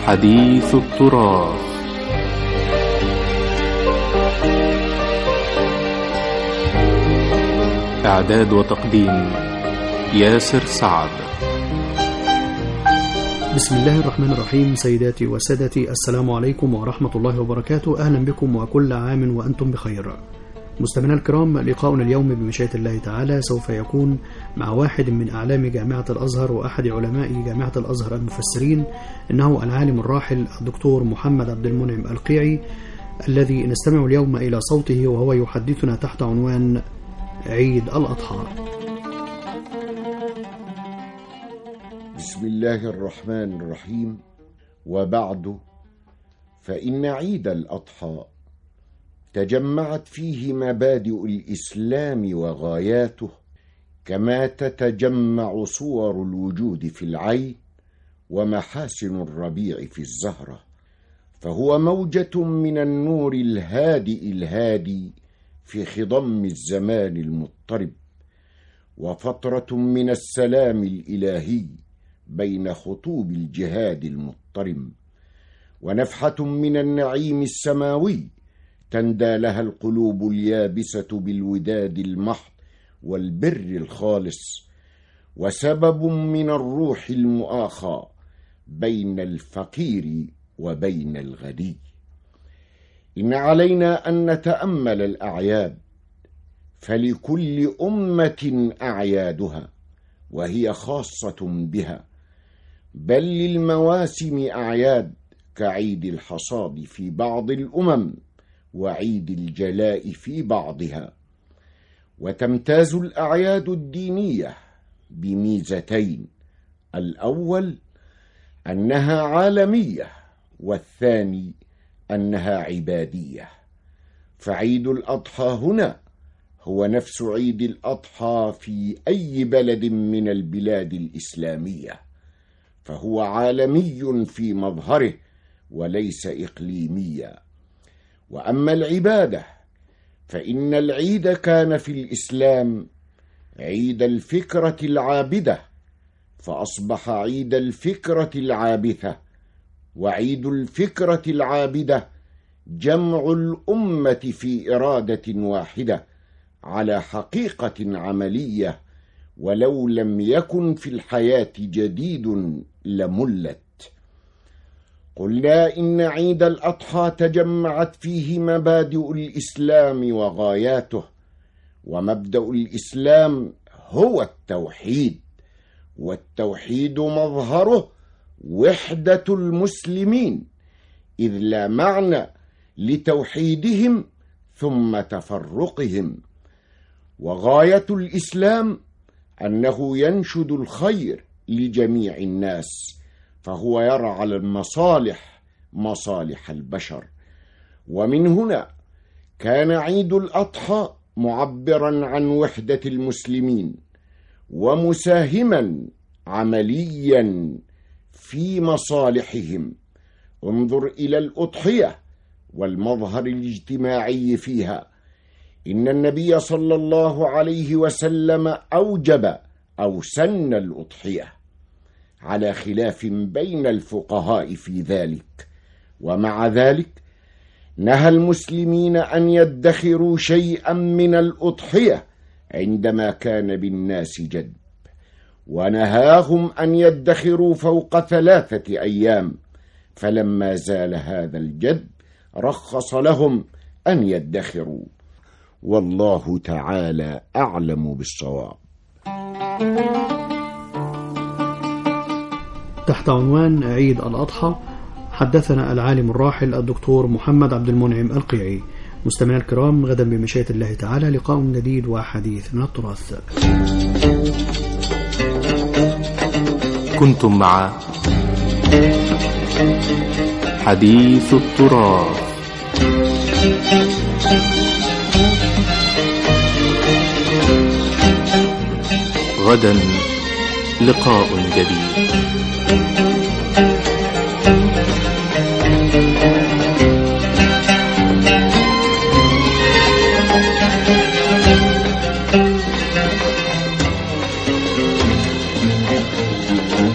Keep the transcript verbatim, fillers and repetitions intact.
حديث التراث. إعداد وتقديم ياسر سعد. بسم الله الرحمن الرحيم. سيداتي وسادتي، السلام عليكم ورحمة الله وبركاته. أهلا بكم وكل عام وأنتم بخير. مستمعينا الكرام، لقاؤنا اليوم بمشيئة الله تعالى سوف يكون مع واحد من أعلام جامعة الأزهر وأحد علماء جامعة الأزهر المفسرين، إنه العالم الراحل الدكتور محمد عبد المنعم القيعي، الذي نستمع اليوم إلى صوته وهو يحدثنا تحت عنوان عيد الأضحى. بسم الله الرحمن الرحيم. وبعد، فإن عيد الأضحى تجمعت فيه مبادئ الإسلام وغاياته، كما تتجمع صور الوجود في العين ومحاسن الربيع في الزهرة، فهو موجة من النور الهادئ الهادي في خضم الزمان المضطرب، وفترة من السلام الإلهي بين خطوب الجهاد المضطرم، ونفحة من النعيم السماوي تندى لها القلوب اليابسة بالوداد المحض والبر الخالص، وسبب من الروح المؤاخى بين الفقير وبين الغني. إن علينا أن نتأمل الأعياد، فلكل أمة أعيادها وهي خاصة بها، بل للمواسم أعياد كعيد الحصاد في بعض الأمم وعيد الجلاء في بعضها. وتمتاز الأعياد الدينية بميزتين: الأول أنها عالمية، والثاني أنها عبادية. فعيد الأضحى هنا هو نفس عيد الأضحى في أي بلد من البلاد الإسلامية، فهو عالمي في مظهره وليس إقليميا. وأما العبادة، فإن العيد كان في الإسلام عيد الفكرة العابدة، فأصبح عيد الفكرة العابثة. وعيد الفكرة العابدة جمع الأمة في إرادة واحدة على حقيقة عملية، ولو لم يكن في الحياة جديد لملت. قلنا إن عيد الأضحى تجمعت فيه مبادئ الإسلام وغاياته، ومبدأ الإسلام هو التوحيد، والتوحيد مظهره وحدة المسلمين، إذ لا معنى لتوحيدهم ثم تفرقهم. وغاية الإسلام أنه ينشد الخير لجميع الناس، فهو يرعى المصالح مصالح البشر. ومن هنا كان عيد الأضحى معبرا عن وحدة المسلمين، ومساهما عمليا في مصالحهم. انظر إلى الأضحية والمظهر الاجتماعي فيها. إن النبي صلى الله عليه وسلم أوجب أو سن الأضحية، على خلاف بين الفقهاء في ذلك. ومع ذلك نهى المسلمين أن يدخروا شيئا من الأضحية عندما كان بالناس جدب، ونهاهم أن يدخروا فوق ثلاثة أيام، فلما زال هذا الجدب رخص لهم أن يدخروا. والله تعالى أعلم بالصواب. تحت عنوان عيد الأضحى حدثنا العالم الراحل الدكتور محمد عبد المنعم القيعي. مستمعينا الكرام، غدا بمشيئة الله تعالى لقاء جديد وحديث من التراث. كنتم مع حديث التراث. غدا لقاء جديد. Thank you.